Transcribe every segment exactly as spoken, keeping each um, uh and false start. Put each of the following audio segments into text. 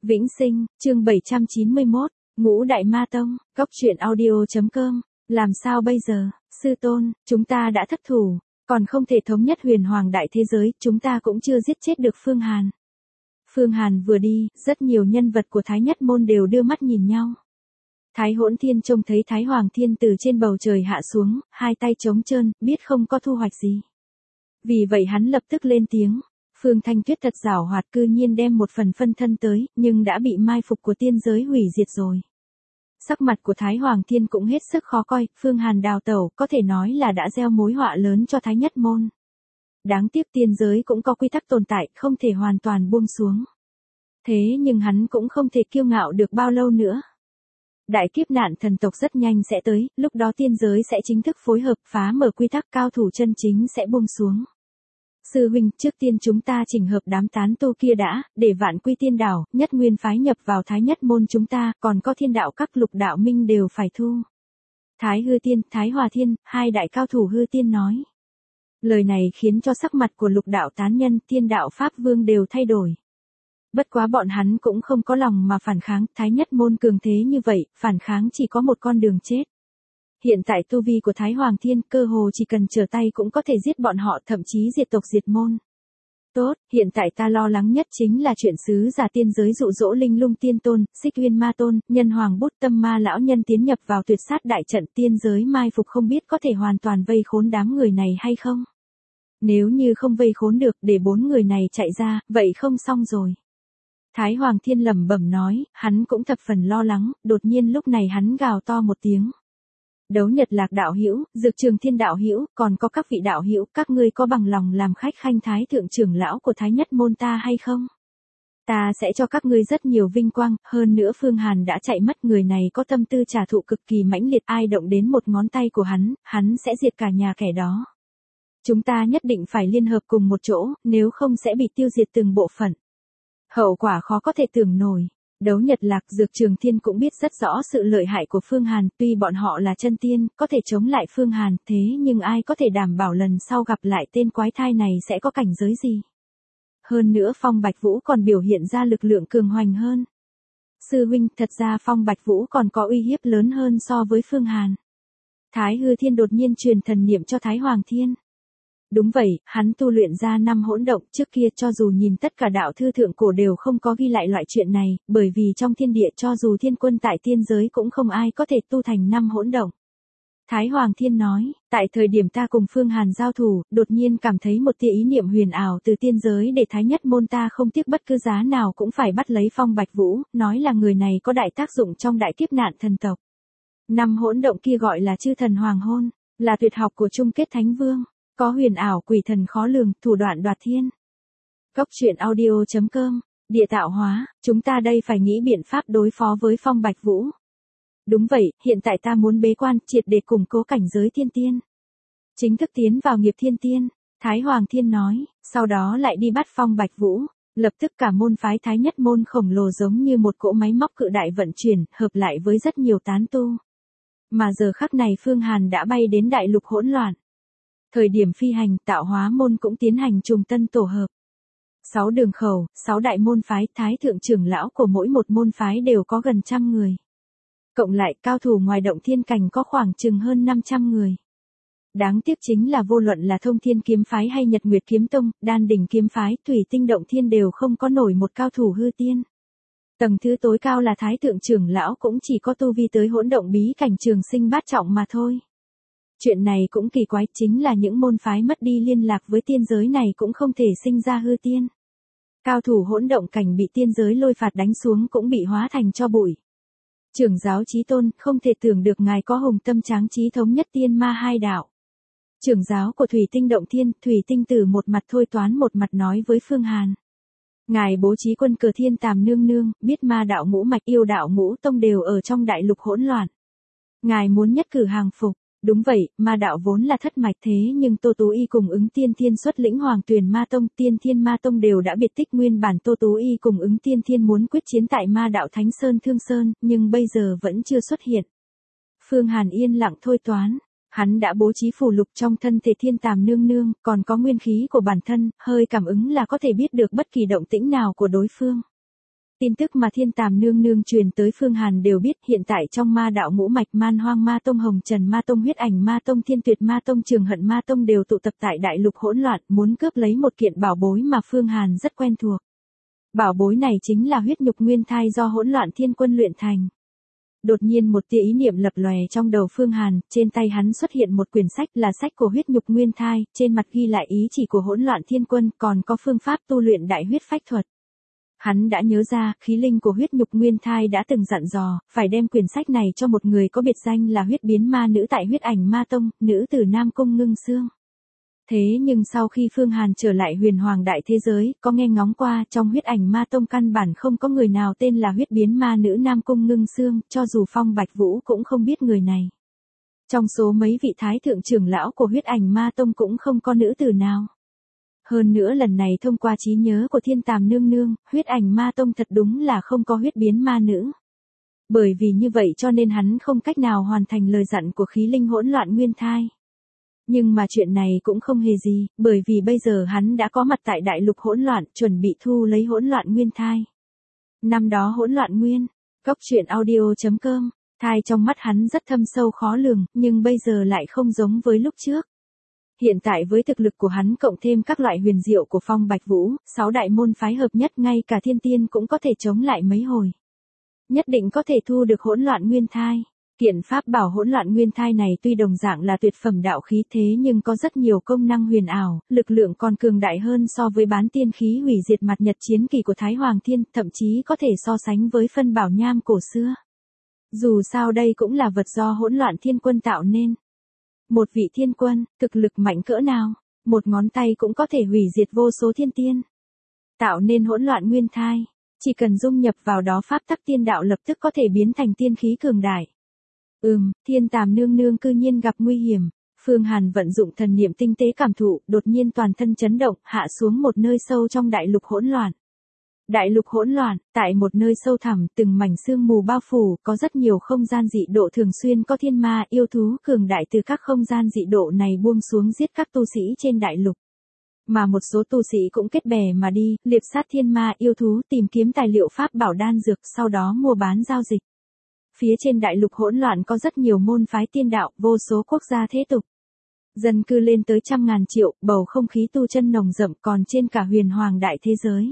Vĩnh Sinh, chương bảy trăm chín mươi mốt, Ngũ Đại Ma Tông, Cốc truyện audio.com, làm sao bây giờ, sư tôn, chúng ta đã thất thủ, còn không thể thống nhất huyền hoàng đại thế giới, chúng ta cũng chưa giết chết được Phương Hàn. Phương Hàn vừa đi, rất nhiều nhân vật của Thái Nhất Môn đều đưa mắt nhìn nhau. Thái Hỗn Thiên trông thấy Thái Hoàng Thiên từ trên bầu trời hạ xuống, hai tay trống trơn, biết không có thu hoạch gì. Vì vậy hắn lập tức lên tiếng. Phương Thanh Tuyết thật giảo hoạt cư nhiên đem một phần phân thân tới, nhưng đã bị mai phục của tiên giới hủy diệt rồi. Sắc mặt của Thái Hoàng Thiên cũng hết sức khó coi, Phương Hàn đào tẩu, có thể nói là đã gieo mối họa lớn cho Thái Nhất Môn. Đáng tiếc tiên giới cũng có quy tắc tồn tại, không thể hoàn toàn buông xuống. Thế nhưng hắn cũng không thể kiêu ngạo được bao lâu nữa. Đại kiếp nạn thần tộc rất nhanh sẽ tới, lúc đó tiên giới sẽ chính thức phối hợp phá mở quy tắc, cao thủ chân chính sẽ buông xuống. Sư huynh, trước tiên chúng ta chỉnh hợp đám tán tu kia đã, để Vạn Quy Tiên Đảo, Nhất Nguyên phái nhập vào Thái Nhất Môn chúng ta, còn có Thiên Đạo các lục đạo minh đều phải thu. Thái Hư Tiên, Thái Hòa Thiên, hai đại cao thủ Hư Tiên nói. Lời này khiến cho sắc mặt của lục đạo tán nhân, Thiên Đạo Pháp Vương đều thay đổi. Bất quá bọn hắn cũng không có lòng mà phản kháng, Thái Nhất Môn cường thế như vậy, phản kháng chỉ có một con đường chết. Hiện tại tu vi của Thái Hoàng Thiên cơ hồ chỉ cần trở tay cũng có thể giết bọn họ, thậm chí diệt tộc diệt môn. Tốt, hiện tại ta lo lắng nhất chính là chuyện sứ giả tiên giới dụ dỗ Linh Lung Tiên Tôn, Xích Uyên Ma Tôn, Nhân Hoàng Bút Tâm Ma lão nhân tiến nhập vào tuyệt sát đại trận, tiên giới mai phục không biết có thể hoàn toàn vây khốn đám người này hay không. Nếu như không vây khốn được để bốn người này chạy ra, vậy không xong rồi. Thái Hoàng Thiên lẩm bẩm nói, hắn cũng thập phần lo lắng, đột nhiên lúc này hắn gào to một tiếng. Đấu Nhật Lạc đạo hữu, Dược Trường Thiên đạo hữu, còn có các vị đạo hữu, các ngươi có bằng lòng làm khách khanh thái thượng trưởng lão của Thái Nhất Môn ta hay không? Ta sẽ cho các ngươi rất nhiều vinh quang, hơn nữa Phương Hàn đã chạy mất, người này có tâm tư trả thù cực kỳ mãnh liệt, ai động đến một ngón tay của hắn, hắn sẽ diệt cả nhà kẻ đó. Chúng ta nhất định phải liên hợp cùng một chỗ, nếu không sẽ bị tiêu diệt từng bộ phận. Hậu quả khó có thể tưởng nổi. Đấu Nhật Lạc, Dược Trường Thiên cũng biết rất rõ sự lợi hại của Phương Hàn, tuy bọn họ là chân tiên, có thể chống lại Phương Hàn, thế nhưng ai có thể đảm bảo lần sau gặp lại tên quái thai này sẽ có cảnh giới gì. Hơn nữa Phong Bạch Vũ còn biểu hiện ra lực lượng cường hoành hơn. Sư huynh, thật ra Phong Bạch Vũ còn có uy hiếp lớn hơn so với Phương Hàn. Thái Hư Thiên đột nhiên truyền thần niệm cho Thái Hoàng Thiên. Đúng vậy, hắn tu luyện ra năm hỗn động, trước kia cho dù nhìn tất cả đạo thư thượng cổ đều không có ghi lại loại chuyện này, bởi vì trong thiên địa cho dù thiên quân tại tiên giới cũng không ai có thể tu thành năm hỗn động. Thái Hoàng Thiên nói, tại thời điểm ta cùng Phương Hàn giao thủ, đột nhiên cảm thấy một tia ý niệm huyền ảo từ tiên giới để Thái Nhất Môn ta không tiếc bất cứ giá nào cũng phải bắt lấy Phong Bạch Vũ, nói là người này có đại tác dụng trong đại kiếp nạn thần tộc. Năm hỗn động kia gọi là chư thần hoàng hôn, là tuyệt học của chung kết thánh vương. Có huyền ảo quỷ thần khó lường, thủ đoạn đoạt thiên. Cốc truyện audio.com, địa tạo hóa, chúng ta đây phải nghĩ biện pháp đối phó với Phong Bạch Vũ. Đúng vậy, hiện tại ta muốn bế quan, triệt để củng cố cảnh giới thiên tiên. Chính thức tiến vào nghiệp thiên tiên, Thái Hoàng Thiên nói, sau đó lại đi bắt Phong Bạch Vũ. Lập tức cả môn phái Thái Nhất Môn khổng lồ giống như một cỗ máy móc cự đại vận chuyển, hợp lại với rất nhiều tán tu. Mà giờ khắc này Phương Hàn đã bay đến đại lục hỗn loạn. Thời điểm phi hành, tạo hóa môn cũng tiến hành trùng tân tổ hợp. Sáu đường khẩu, sáu đại môn phái, thái thượng trưởng lão của mỗi một môn phái đều có gần trăm người. Cộng lại, cao thủ ngoài động thiên cảnh có khoảng chừng hơn năm trăm người. Đáng tiếc chính là vô luận là Thông Thiên kiếm phái hay Nhật Nguyệt kiếm tông, Đan Đỉnh kiếm phái, Thủy Tinh động thiên đều không có nổi một cao thủ hư tiên. Tầng thứ tối cao là thái thượng trưởng lão cũng chỉ có tu vi tới hỗn động bí cảnh trường sinh bát trọng mà thôi. Chuyện này cũng kỳ quái, chính là những môn phái mất đi liên lạc với tiên giới này cũng không thể sinh ra hư tiên. Cao thủ hỗn động cảnh bị tiên giới lôi phạt đánh xuống cũng bị hóa thành tro bụi. Trưởng giáo Chí Tôn, không thể tưởng được ngài có hùng tâm tráng trí thống nhất tiên ma hai đạo. Trưởng giáo của Thủy Tinh động thiên, Thủy Tinh Tử một mặt thôi toán một mặt nói với Phương Hàn. Ngài bố trí quân cờ Thiên Tàm nương nương, biết ma đạo ngũ mạch, yêu đạo ngũ tông đều ở trong đại lục hỗn loạn. Ngài muốn nhất cử hàng phục. Đúng vậy, ma đạo vốn là thất mạch, thế nhưng Tô Tú Y cùng ứng Tiên Thiên xuất lĩnh Hoàng Tuyền Ma Tông, Tiên Thiên Ma Tông đều đã biệt tích, nguyên bản Tô Tú Y cùng ứng Tiên Thiên muốn quyết chiến tại ma đạo Thánh Sơn Thương Sơn, nhưng bây giờ vẫn chưa xuất hiện. Phương Hàn yên lặng thôi toán, hắn đã bố trí phù lục trong thân thể Thiên Tàm nương nương, còn có nguyên khí của bản thân, hơi cảm ứng là có thể biết được bất kỳ động tĩnh nào của đối phương. Tin tức mà Thiên Tàm nương nương truyền tới Phương Hàn đều biết, hiện tại trong ma đạo ngũ mạch Man Hoang Ma Tông, Hồng Trần Ma Tông, Huyết Ảnh Ma Tông, Thiên Tuyệt Ma Tông, Trường Hận Ma Tông đều tụ tập tại đại lục hỗn loạn, muốn cướp lấy một kiện bảo bối mà Phương Hàn rất quen thuộc. Bảo bối này chính là huyết nhục nguyên thai do hỗn loạn thiên quân luyện thành. Đột nhiên một tia ý niệm lập lòe trong đầu Phương Hàn, trên tay hắn xuất hiện một quyển sách, là sách của huyết nhục nguyên thai, trên mặt ghi lại ý chỉ của hỗn loạn thiên quân, còn có phương pháp tu luyện đại huyết phách thuật. Hắn đã nhớ ra, khí linh của huyết nhục nguyên thai đã từng dặn dò, phải đem quyển sách này cho một người có biệt danh là huyết biến ma nữ tại Huyết Ảnh Ma Tông, nữ tử Nam Cung Ngưng Xương. Thế nhưng sau khi Phương Hàn trở lại huyền hoàng đại thế giới, có nghe ngóng qua, trong Huyết Ảnh Ma Tông căn bản không có người nào tên là huyết biến ma nữ Nam Cung Ngưng Xương, cho dù Phong Bạch Vũ cũng không biết người này. Trong số mấy vị thái thượng trưởng lão của Huyết Ảnh Ma Tông cũng không có nữ tử nào. Hơn nữa lần này thông qua trí nhớ của Thiên Tàm nương nương, Huyết Ảnh Ma Tông thật đúng là không có huyết biến ma nữ. Bởi vì như vậy cho nên hắn không cách nào hoàn thành lời dặn của khí linh hỗn loạn nguyên thai. Nhưng mà chuyện này cũng không hề gì, bởi vì bây giờ hắn đã có mặt tại đại lục hỗn loạn, chuẩn bị thu lấy hỗn loạn nguyên thai. Năm đó hỗn loạn nguyên, góc truyện audio chấm com, thai trong mắt hắn rất thâm sâu khó lường, nhưng bây giờ lại không giống với lúc trước. Hiện tại với thực lực của hắn cộng thêm các loại huyền diệu của Phong Bạch Vũ, sáu đại môn phái hợp nhất, ngay cả thiên tiên cũng có thể chống lại mấy hồi. Nhất định có thể thu được hỗn loạn nguyên thai. Kiện pháp bảo hỗn loạn nguyên thai này tuy đồng dạng là tuyệt phẩm đạo khí thế nhưng có rất nhiều công năng huyền ảo, lực lượng còn cường đại hơn so với bán tiên khí hủy diệt mặt nhật chiến kỳ của Thái Hoàng Thiên, thậm chí có thể so sánh với phân bảo nham cổ xưa. Dù sao đây cũng là vật do hỗn loạn thiên quân tạo nên. Một vị thiên quân, thực lực mạnh cỡ nào, một ngón tay cũng có thể hủy diệt vô số thiên tiên. Tạo nên hỗn loạn nguyên thai, chỉ cần dung nhập vào đó pháp tắc tiên đạo lập tức có thể biến thành tiên khí cường đại. Ừm, Thiên Tàm nương nương cư nhiên gặp nguy hiểm. Phương Hàn vận dụng thần niệm tinh tế cảm thụ, đột nhiên toàn thân chấn động, hạ xuống một nơi sâu trong đại lục hỗn loạn. Đại lục hỗn loạn, tại một nơi sâu thẳm, từng mảnh sương mù bao phủ, có rất nhiều không gian dị độ, thường xuyên có thiên ma yêu thú cường đại từ các không gian dị độ này buông xuống giết các tu sĩ trên đại lục. Mà một số tu sĩ cũng kết bè mà đi, liệp sát thiên ma yêu thú, tìm kiếm tài liệu pháp bảo đan dược, sau đó mua bán giao dịch. Phía trên đại lục hỗn loạn có rất nhiều môn phái tiên đạo, vô số quốc gia thế tục. Dân cư lên tới trăm ngàn triệu, bầu không khí tu chân nồng đậm còn trên cả huyền hoàng đại thế giới.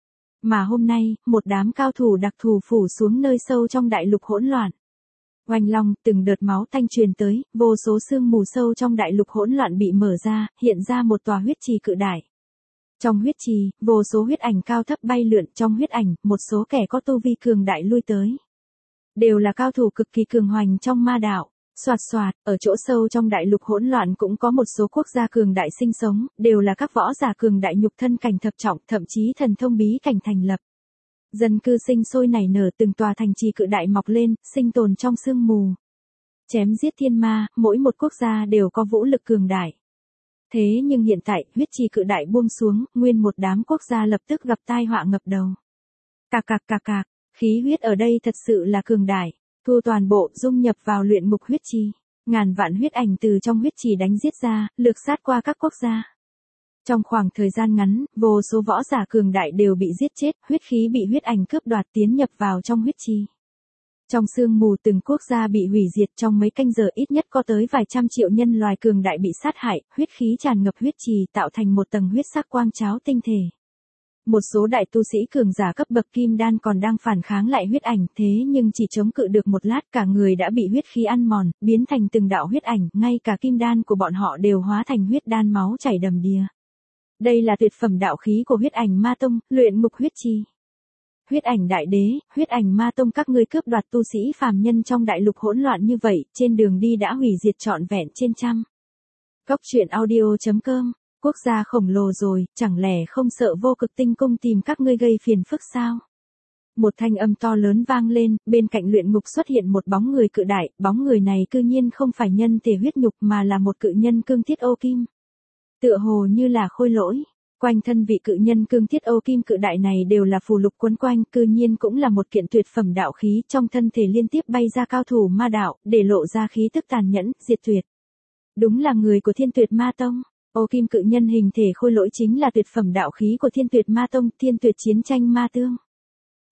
Mà hôm nay, một đám cao thủ đặc thù phủ xuống nơi sâu trong đại lục hỗn loạn. Oanh long, từng đợt máu tanh truyền tới, vô số sương mù sâu trong đại lục hỗn loạn bị mở ra, hiện ra một tòa huyết trì cự đại. Trong huyết trì, vô số huyết ảnh cao thấp bay lượn, trong huyết ảnh, một số kẻ có tu vi cường đại lui tới. Đều là cao thủ cực kỳ cường hoành trong ma đạo. Soạt soạt, ở chỗ sâu trong đại lục hỗn loạn cũng có một số quốc gia cường đại sinh sống, đều là các võ giả cường đại nhục thân cảnh thập trọng, thậm chí thần thông bí cảnh thành lập. Dân cư sinh sôi nảy nở, từng tòa thành trì cự đại mọc lên, sinh tồn trong sương mù. Chém giết thiên ma, mỗi một quốc gia đều có vũ lực cường đại. Thế nhưng hiện tại, huyết trì cự đại buông xuống, nguyên một đám quốc gia lập tức gặp tai họa ngập đầu. Cạc cạc cạc cạc, khí huyết ở đây thật sự là cường đại. Thu toàn bộ dung nhập vào luyện ngục huyết trì. Ngàn vạn huyết ảnh từ trong huyết trì đánh giết ra, lược sát qua các quốc gia. Trong khoảng thời gian ngắn, vô số võ giả cường đại đều bị giết chết, huyết khí bị huyết ảnh cướp đoạt tiến nhập vào trong huyết trì. Trong sương mù từng quốc gia bị hủy diệt, trong mấy canh giờ ít nhất có tới vài trăm triệu nhân loài cường đại bị sát hại, huyết khí tràn ngập huyết trì tạo thành một tầng huyết sắc quang cháo tinh thể. Một số đại tu sĩ cường giả cấp bậc kim đan còn đang phản kháng lại huyết ảnh, thế nhưng chỉ chống cự được một lát cả người đã bị huyết khí ăn mòn, biến thành từng đạo huyết ảnh, ngay cả kim đan của bọn họ đều hóa thành huyết đan, máu chảy đầm đìa. Đây là tuyệt phẩm đạo khí của Huyết Ảnh Ma Tông, luyện ngục huyết trì. Huyết ảnh đại đế, Huyết Ảnh Ma Tông các ngươi cướp đoạt tu sĩ phàm nhân trong đại lục hỗn loạn như vậy, trên đường đi đã hủy diệt trọn vẹn trên trăm. Góc truyện audio chấm com. Quốc gia khổng lồ rồi, chẳng lẽ không sợ vô cực tinh cung tìm các ngươi gây phiền phức sao? Một thanh âm to lớn vang lên, bên cạnh luyện ngục xuất hiện một bóng người cự đại, bóng người này cư nhiên không phải nhân thể huyết nhục mà là một cự nhân cương thiết ô kim. Tựa hồ như là khôi lỗi, quanh thân vị cự nhân cương thiết ô kim cự đại này đều là phù lục quấn quanh, cư nhiên cũng là một kiện tuyệt phẩm đạo khí, trong thân thể liên tiếp bay ra cao thủ ma đạo, để lộ ra khí tức tàn nhẫn, diệt tuyệt. Đúng là người của Thiên Tuyệt Ma Tông. Ô kim cự nhân hình thể khôi lỗi chính là tuyệt phẩm đạo khí của Thiên Tuyệt Ma Tông, Thiên Tuyệt Chiến Tranh Ma Tương.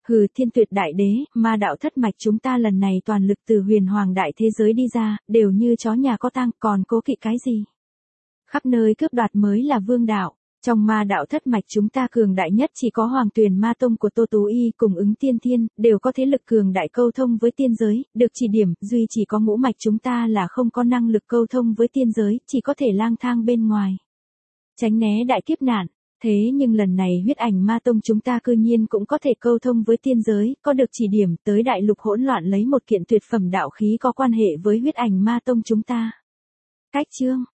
Hừ, thiên tuyệt đại đế, ma đạo thất mạch chúng ta lần này toàn lực từ huyền hoàng đại thế giới đi ra, đều như chó nhà có tang, còn cố kỵ cái gì? Khắp nơi cướp đoạt mới là vương đạo. Trong ma đạo thất mạch chúng ta cường đại nhất chỉ có Hoàng Tuyền Ma Tông của Tô Tú Y cùng Ứng Tiên Thiên, đều có thế lực cường đại câu thông với tiên giới, được chỉ điểm, duy chỉ có ngũ mạch chúng ta là không có năng lực câu thông với tiên giới, chỉ có thể lang thang bên ngoài. Tránh né đại kiếp nạn. Thế nhưng lần này huyết ảnh ma tông chúng ta cư nhiên cũng có thể câu thông với tiên giới, có được chỉ điểm tới đại lục hỗn loạn lấy một kiện tuyệt phẩm đạo khí có quan hệ với huyết ảnh ma tông chúng ta. Cách chương